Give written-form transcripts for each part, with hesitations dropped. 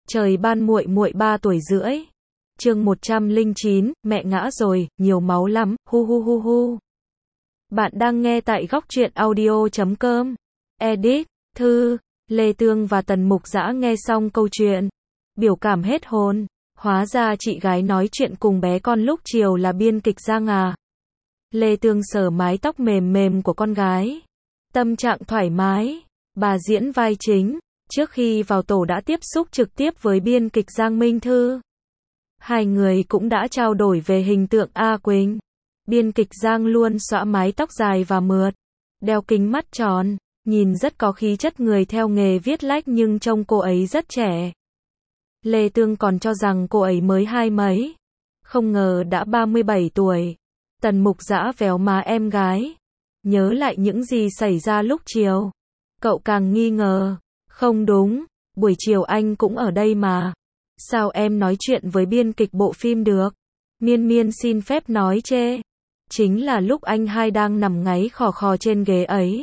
Trời ban muội muội 3 tuổi rưỡi. Chương 109, mẹ ngã rồi, nhiều máu lắm, hu hu hu hu. Bạn đang nghe tại góc truyện audio.com. Edit, Thư, Lê Tương và Tần Mục Dã nghe xong câu chuyện, biểu cảm hết hồn. Hóa ra chị gái nói chuyện cùng bé con lúc chiều là biên kịch Giang à. Lê Tương sờ mái tóc mềm mềm của con gái. Tâm trạng thoải mái. Bà diễn vai chính. Trước khi vào tổ đã tiếp xúc trực tiếp với biên kịch Giang Minh Thư. Hai người cũng đã trao đổi về hình tượng A Quỳnh. Biên kịch Giang luôn xõa mái tóc dài và mượt, đeo kính mắt tròn, nhìn rất có khí chất người theo nghề viết lách nhưng trông cô ấy rất trẻ. Lê Tương còn cho rằng cô ấy mới 20 mấy. Không ngờ đã 37 tuổi. Tần Mục Dã véo má em gái. Nhớ lại những gì xảy ra lúc chiều. Cậu càng nghi ngờ. Không đúng, buổi chiều anh cũng ở đây mà. Sao em nói chuyện với biên kịch bộ phim được? Miên Miên xin phép nói chê. Chính là lúc anh hai đang nằm ngáy khò khò trên ghế ấy.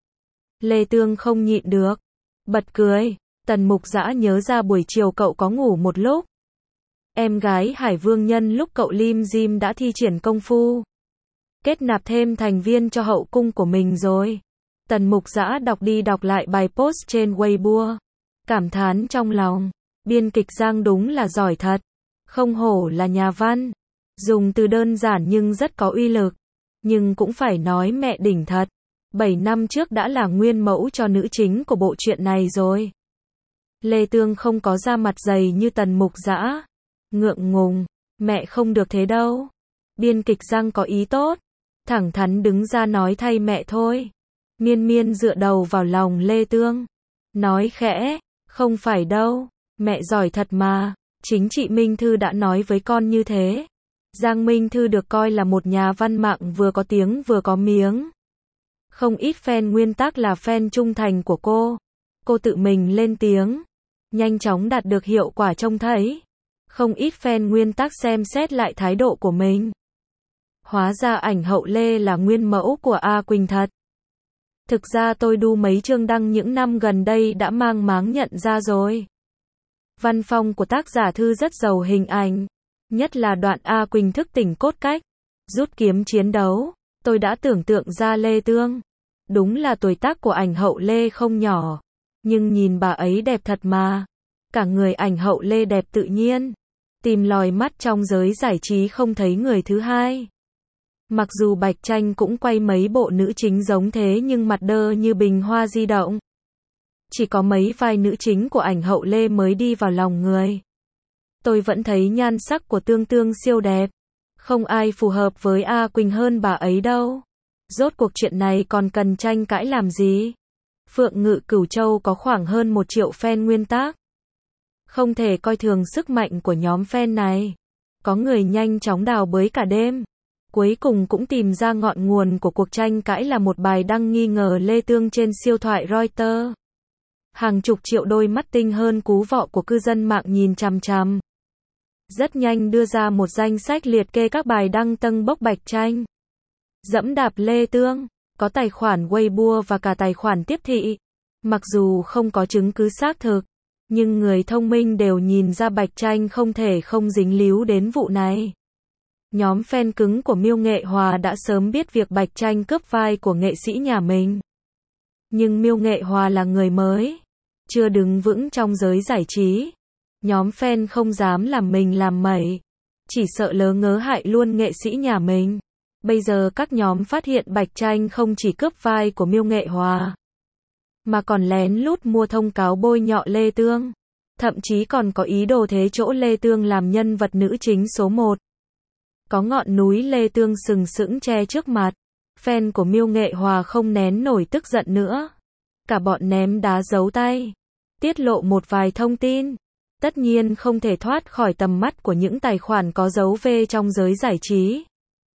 Lê Tương không nhịn được. Bật cười. Tần Mục Dã nhớ ra buổi chiều cậu có ngủ một lúc. Em gái Hải Vương nhân lúc cậu lim dim đã thi triển công phu. Kết nạp thêm thành viên cho hậu cung của mình rồi. Tần Mục Dã đọc đi đọc lại bài post trên Weibo. Cảm thán trong lòng. Biên kịch Giang đúng là giỏi thật. Không hổ là nhà văn. Dùng từ đơn giản nhưng rất có uy lực. Nhưng cũng phải nói mẹ đỉnh thật. 7 năm trước đã là nguyên mẫu cho nữ chính của bộ truyện này rồi. Lê Tương không có da mặt dày như Tần Mục Dã. Ngượng ngùng. Mẹ không được thế đâu. Biên kịch Giang có ý tốt. Thẳng thắn đứng ra nói thay mẹ thôi. Miên Miên dựa đầu vào lòng Lê Tương. Nói khẽ. Không phải đâu. Mẹ giỏi thật mà. Chính chị Minh Thư đã nói với con như thế. Giang Minh Thư được coi là một nhà văn mạng vừa có tiếng vừa có miếng. Không ít fan nguyên tắc là fan trung thành của cô. Cô tự mình lên tiếng. Nhanh chóng đạt được hiệu quả trông thấy. Không ít fan nguyên tắc xem xét lại thái độ của mình. Hóa ra ảnh hậu Lê là nguyên mẫu của A Quỳnh thật. Thực ra tôi đu mấy chương đăng những năm gần đây đã mang máng nhận ra rồi. Văn phong của tác giả Thư rất giàu hình ảnh. Nhất là đoạn A Quỳnh thức tỉnh cốt cách. Rút kiếm chiến đấu. Tôi đã tưởng tượng ra Lê Tương. Đúng là tuổi tác của ảnh hậu Lê không nhỏ. Nhưng nhìn bà ấy đẹp thật mà. Cả người ảnh hậu Lê đẹp tự nhiên. Tìm lòi mắt trong giới giải trí không thấy người thứ hai. Mặc dù Bạch Tranh cũng quay mấy bộ nữ chính giống thế nhưng mặt đơ như bình hoa di động. Chỉ có mấy vai nữ chính của ảnh hậu Lê mới đi vào lòng người. Tôi vẫn thấy nhan sắc của Tương Tương siêu đẹp. Không ai phù hợp với A Quỳnh hơn bà ấy đâu. Rốt cuộc chuyện này còn cần tranh cãi làm gì? Phượng Ngự Cửu Châu có khoảng hơn 1 triệu fan nguyên tác. Không thể coi thường sức mạnh của nhóm fan này. Có người nhanh chóng đào bới cả đêm. Cuối cùng cũng tìm ra ngọn nguồn của cuộc tranh cãi là một bài đăng nghi ngờ Lê Tương trên siêu thoại Reuters. Hàng chục triệu đôi mắt tinh hơn cú vọ của cư dân mạng nhìn chằm chằm. Rất nhanh đưa ra một danh sách liệt kê các bài đăng tâng bốc Bạch Tranh. Dẫm đạp Lê Tương, có tài khoản Weibo và cả tài khoản tiếp thị. Mặc dù không có chứng cứ xác thực, nhưng người thông minh đều nhìn ra Bạch Tranh không thể không dính líu đến vụ này. Nhóm fan cứng của Miêu Nghệ Hòa đã sớm biết việc Bạch Tranh cướp vai của nghệ sĩ nhà mình. Nhưng Miêu Nghệ Hòa là người mới, chưa đứng vững trong giới giải trí. Nhóm fan không dám làm mình làm mẩy, chỉ sợ lỡ ngớ hại luôn nghệ sĩ nhà mình. Bây giờ các nhóm phát hiện Bạch Tranh không chỉ cướp vai của Miêu Nghệ Hòa, mà còn lén lút mua thông cáo bôi nhọ Lê Tương. Thậm chí còn có ý đồ thế chỗ Lê Tương làm nhân vật nữ chính số 1. Có ngọn núi Lê Tương sừng sững che trước mặt. Fan của Miêu Nghệ Hòa không nén nổi tức giận nữa. Cả bọn ném đá giấu tay. Tiết lộ một vài thông tin. Tất nhiên không thể thoát khỏi tầm mắt của những tài khoản có dấu V trong giới giải trí.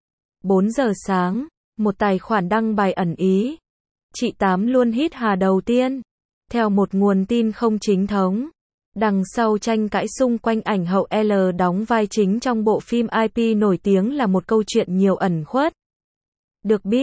4 giờ sáng, một tài khoản đăng bài ẩn ý. Chị Tám luôn hít hà đầu tiên. Theo một nguồn tin không chính thống. Đằng sau tranh cãi xung quanh ảnh hậu L đóng vai chính trong bộ phim IP nổi tiếng là một câu chuyện nhiều ẩn khuất. Được biết,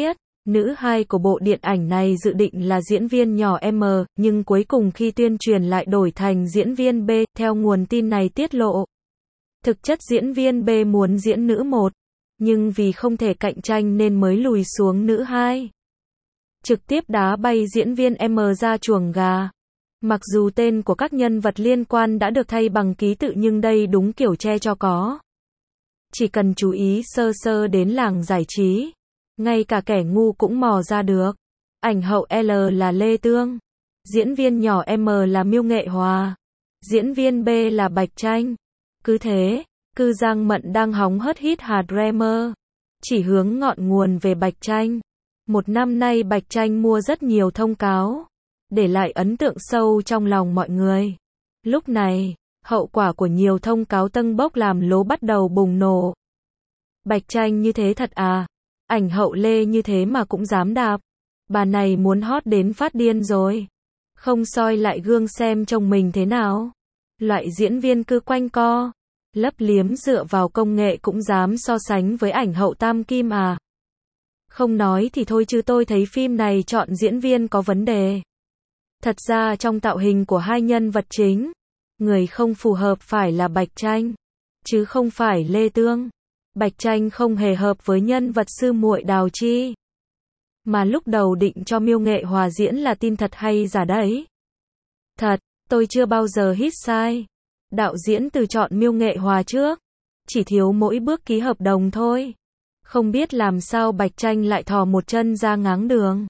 Nữ hai của bộ điện ảnh này dự định là diễn viên nhỏ M, nhưng cuối cùng khi tuyên truyền lại đổi thành diễn viên B, theo nguồn tin này tiết lộ. Thực chất diễn viên B muốn diễn nữ 1, nhưng vì không thể cạnh tranh nên mới lùi xuống nữ 2. Trực tiếp đá bay diễn viên M ra chuồng gà. Mặc dù tên của các nhân vật liên quan đã được thay bằng ký tự nhưng đây đúng kiểu che cho có. Chỉ cần chú ý sơ sơ đến làng giải trí, ngay cả kẻ ngu cũng mò ra được. Ảnh hậu L là Lê Tương, diễn viên nhỏ M là Miêu Nghệ Hòa, diễn viên B là Bạch Tranh. Cứ thế, Cư Giang Mận đang hóng hớt hit Hà Dreamer, chỉ hướng ngọn nguồn về Bạch Tranh. Một năm nay Bạch Tranh mua rất nhiều thông cáo, để lại ấn tượng sâu trong lòng mọi người. Lúc này, hậu quả của nhiều thông cáo tâng bốc làm lố bắt đầu bùng nổ. Bạch Tranh như thế thật à? Ảnh hậu Lê như thế mà cũng dám đạp. Bà này muốn hot đến phát điên rồi. Không soi lại gương xem trông mình thế nào. Loại diễn viên cứ quanh co, lấp liếm dựa vào công nghệ cũng dám so sánh với ảnh hậu Tam Kim à? Không nói thì thôi chứ tôi thấy phim này chọn diễn viên có vấn đề. Thật ra trong tạo hình của hai nhân vật chính, người không phù hợp phải là Bạch Tranh, chứ không phải Lê Tương. Bạch Tranh không hề hợp với nhân vật sư muội Đào Chi. Mà lúc đầu định cho Miêu Nghệ Hòa diễn là tin thật hay giả đấy? Thật, tôi chưa bao giờ hít sai. Đạo diễn từ chọn Miêu Nghệ Hòa trước, chỉ thiếu mỗi bước ký hợp đồng thôi. Không biết làm sao Bạch Tranh lại thò một chân ra ngáng đường.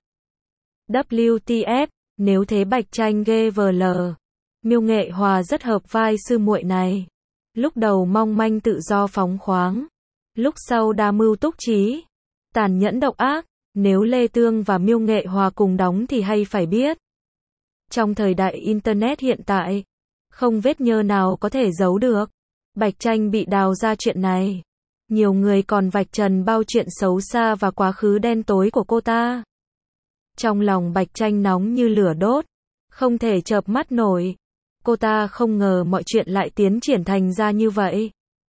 WTF, nếu thế Bạch Tranh ghê vờ lờ. Miêu Nghệ Hòa rất hợp vai sư muội này. Lúc đầu mong manh tự do phóng khoáng, lúc sau đa mưu túc trí, tàn nhẫn độc ác. Nếu Lê Tương và Miêu Nghệ Hòa cùng đóng thì hay phải biết. Trong thời đại Internet hiện tại, không vết nhơ nào có thể giấu được. Bạch Tranh bị đào ra chuyện này. Nhiều người còn vạch trần bao chuyện xấu xa và quá khứ đen tối của cô ta. Trong lòng Bạch Tranh nóng như lửa đốt, không thể chợp mắt nổi. Cô ta không ngờ mọi chuyện lại tiến triển thành ra như vậy.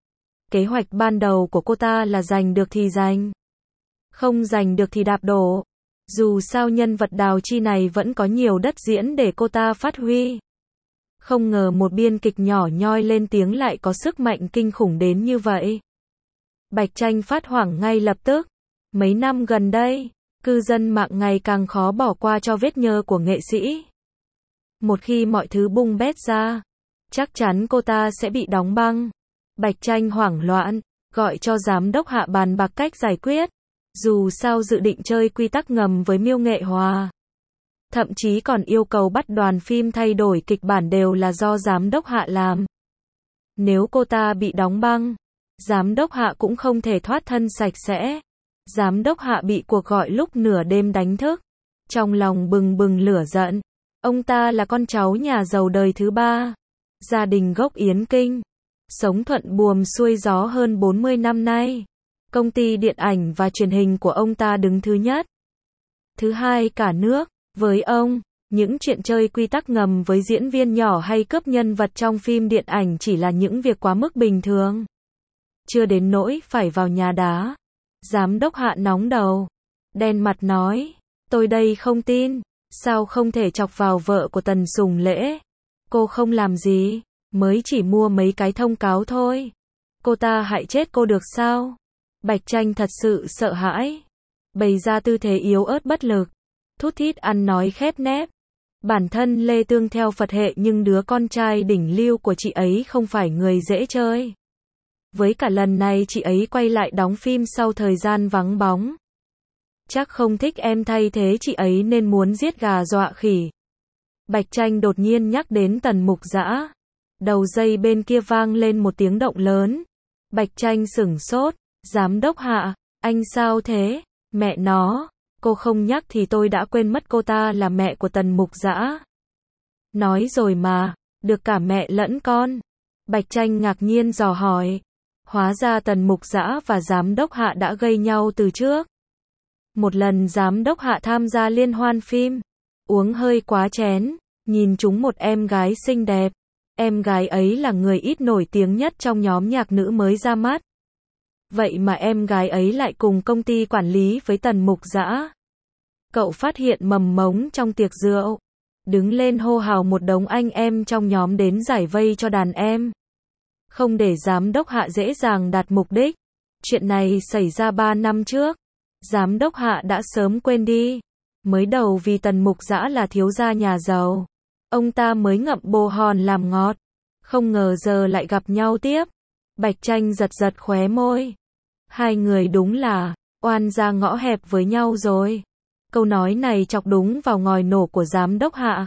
Kế hoạch ban đầu của cô ta là giành được thì giành, không giành được thì đạp đổ. Dù sao nhân vật Đào Chi này vẫn có nhiều đất diễn để cô ta phát huy. Không ngờ một biên kịch nhỏ nhoi lên tiếng lại có sức mạnh kinh khủng đến như vậy. Bạch Tranh phát hoảng ngay lập tức. Mấy năm gần đây, cư dân mạng ngày càng khó bỏ qua cho vết nhơ của nghệ sĩ. Một khi mọi thứ bung bét ra, chắc chắn cô ta sẽ bị đóng băng. Bạch Tranh hoảng loạn, gọi cho giám đốc Hạ bàn bạc cách giải quyết. Dù sao dự định chơi quy tắc ngầm với Miêu Nghệ Hòa. Thậm chí còn yêu cầu bắt đoàn phim thay đổi kịch bản đều là do giám đốc Hạ làm. Nếu cô ta bị đóng băng, giám đốc Hạ cũng không thể thoát thân sạch sẽ. Giám đốc Hạ bị cuộc gọi lúc nửa đêm đánh thức. Trong lòng bừng bừng lửa giận. Ông ta là con cháu nhà giàu đời thứ 3. Gia đình gốc Yến Kinh. Sống thuận buồm xuôi gió hơn 40 năm nay. Công ty điện ảnh và truyền hình của ông ta đứng thứ nhất, thứ hai cả nước. Với ông, những chuyện chơi quy tắc ngầm với diễn viên nhỏ hay cướp nhân vật trong phim điện ảnh chỉ là những việc quá mức bình thường. Chưa đến nỗi phải vào nhà đá. Giám đốc Hạ nóng đầu, đen mặt nói, tôi đây không tin, sao không thể chọc vào vợ của Tần Sùng Lễ. Cô không làm gì, mới chỉ mua mấy cái thông cáo thôi. Cô ta hại chết cô được sao? Bạch Tranh thật sự sợ hãi, bày ra tư thế yếu ớt bất lực, thút thít ăn nói khép nép. Bản thân Lê Tương theo Phật hệ nhưng đứa con trai đỉnh lưu của chị ấy không phải người dễ chơi. Với cả lần này chị ấy quay lại đóng phim sau thời gian vắng bóng. Chắc không thích em thay thế chị ấy nên muốn giết gà dọa khỉ. Bạch Tranh đột nhiên nhắc đến Tần Mục Dã. Đầu dây bên kia vang lên một tiếng động lớn. Bạch Tranh sửng sốt. Giám đốc Hạ, anh sao thế? Mẹ nó, cô không nhắc thì tôi đã quên mất cô ta là mẹ của Tần Mục Dã. Nói rồi mà, được cả mẹ lẫn con. Bạch Tranh ngạc nhiên dò hỏi. Hóa ra Tần Mục Dã và giám đốc Hạ đã gây nhau từ trước. Một lần giám đốc Hạ tham gia liên hoan phim, uống hơi quá chén, nhìn trúng một em gái xinh đẹp. Em gái ấy là người ít nổi tiếng nhất trong nhóm nhạc nữ mới ra mắt. Vậy mà em gái ấy lại cùng công ty quản lý với Tần Mục Dã. Cậu phát hiện mầm mống trong tiệc rượu. Đứng lên hô hào một đống anh em trong nhóm đến giải vây cho đàn em. Không để giám đốc Hạ dễ dàng đạt mục đích. Chuyện này xảy ra 3 năm trước. Giám đốc Hạ đã sớm quên đi. Mới đầu vì Tần Mục Dã là thiếu gia nhà giàu, ông ta mới ngậm bồ hòn làm ngọt. Không ngờ giờ lại gặp nhau tiếp. Bạch Tranh giật giật khóe môi. Hai người đúng là oan ra ngõ hẹp với nhau rồi. Câu nói này chọc đúng vào ngòi nổ của giám đốc Hạ.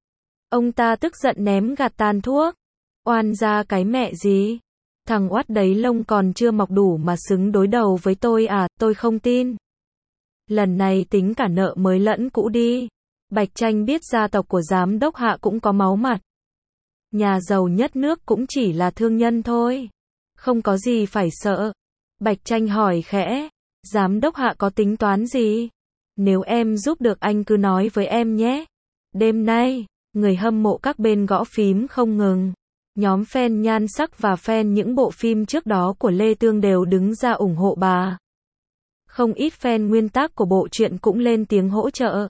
Ông ta tức giận ném gạt tàn thuốc. Oan ra cái mẹ gì? Thằng oát đấy lông còn chưa mọc đủ mà xứng đối đầu với tôi à, tôi không tin. Lần này tính cả nợ mới lẫn cũ đi. Bạch Tranh biết gia tộc của giám đốc Hạ cũng có máu mặt. Nhà giàu nhất nước cũng chỉ là thương nhân thôi. Không có gì phải sợ. Bạch Tranh hỏi khẽ. Giám đốc Hạ có tính toán gì? Nếu em giúp được anh cứ nói với em nhé. Đêm nay, người hâm mộ các bên gõ phím không ngừng. Nhóm fan nhan sắc và fan những bộ phim trước đó của Lê Tương đều đứng ra ủng hộ bà. Không ít fan nguyên tác của bộ truyện cũng lên tiếng hỗ trợ.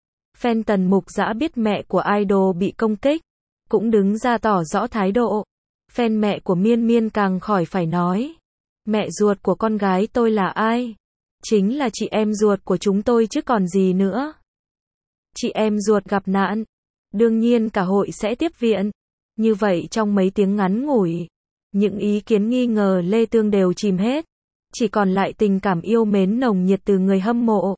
Fan Tần Mục Dã biết mẹ của idol bị công kích, cũng đứng ra tỏ rõ thái độ. Fan mẹ của Miên Miên càng khỏi phải nói. Mẹ ruột của con gái tôi là ai? Chính là chị em ruột của chúng tôi chứ còn gì nữa. Chị em ruột gặp nạn, đương nhiên cả hội sẽ tiếp viện. Như vậy trong mấy tiếng ngắn ngủi, những ý kiến nghi ngờ Lê Tương đều chìm hết. Chỉ còn lại tình cảm yêu mến nồng nhiệt từ người hâm mộ.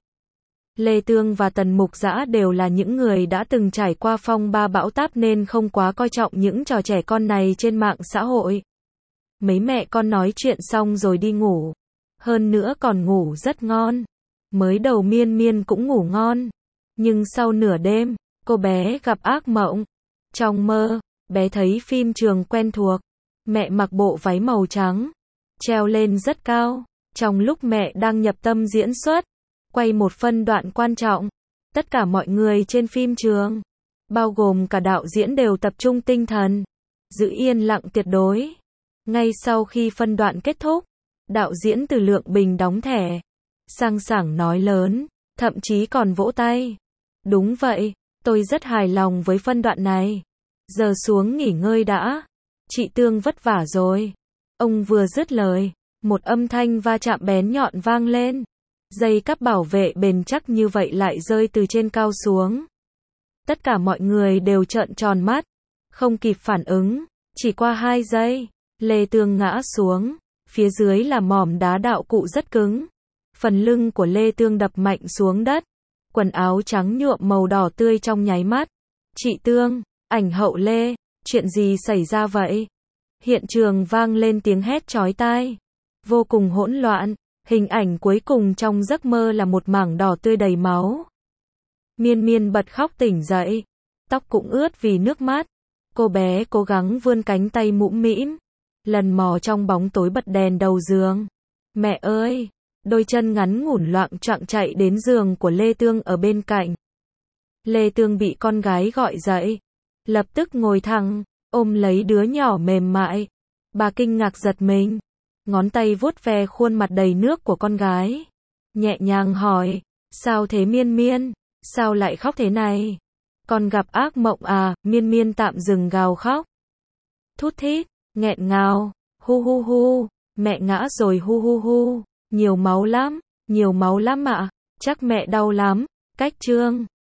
Lê Tương và Tần Mục Dã đều là những người đã từng trải qua phong ba bão táp nên không quá coi trọng những trò trẻ con này trên mạng xã hội. Mấy mẹ con nói chuyện xong rồi đi ngủ. Hơn nữa còn ngủ rất ngon. Mới đầu Miên Miên cũng ngủ ngon. Nhưng sau nửa đêm, cô bé gặp ác mộng. Trong mơ, bé thấy phim trường quen thuộc. Mẹ mặc bộ váy màu trắng, treo lên rất cao. Trong lúc mẹ đang nhập tâm diễn xuất, quay một phân đoạn quan trọng, tất cả mọi người trên phim trường, bao gồm cả đạo diễn đều tập trung tinh thần, giữ yên lặng tuyệt đối. Ngay sau khi phân đoạn kết thúc, đạo diễn Từ Lượng Bình đóng thẻ, sang sảng nói lớn, thậm chí còn vỗ tay. Đúng vậy, tôi rất hài lòng với phân đoạn này. Giờ xuống nghỉ ngơi đã. Chị Tương vất vả rồi. Ông vừa dứt lời, một âm thanh va chạm bén nhọn vang lên. Dây cáp bảo vệ bền chắc như vậy lại rơi từ trên cao xuống. Tất cả mọi người đều trợn tròn mắt, không kịp phản ứng. Chỉ qua 2 giây, Lê Tương ngã xuống. Phía dưới là mỏm đá đạo cụ rất cứng. Phần lưng của Lê Tương đập mạnh xuống đất. Quần áo trắng nhuộm màu đỏ tươi trong nháy mắt. Chị Tương, ảnh hậu Lê, chuyện gì xảy ra vậy? Hiện trường vang lên tiếng hét chói tai. Vô cùng hỗn loạn. Hình ảnh cuối cùng trong giấc mơ là một mảng đỏ tươi đầy máu. Miên Miên bật khóc tỉnh dậy. Tóc cũng ướt vì nước mắt. Cô bé cố gắng vươn cánh tay mũm mĩm. Lần mò trong bóng tối bật đèn đầu giường. Mẹ ơi! Đôi chân ngắn ngủn loạng choạng chạy đến giường của Lê Tương ở bên cạnh. Lê Tương bị con gái gọi dậy. Lập tức ngồi thẳng, ôm lấy đứa nhỏ mềm mại. Bà kinh ngạc giật mình. Ngón tay vuốt ve khuôn mặt đầy nước của con gái. Nhẹ nhàng hỏi, sao thế Miên Miên? Sao lại khóc thế này? Con gặp ác mộng à? Miên Miên tạm dừng gào khóc. Thút thít, nghẹn ngào, hu hu hu, mẹ ngã rồi hu hu hu, nhiều máu lắm ạ, chắc mẹ đau lắm. Cách chương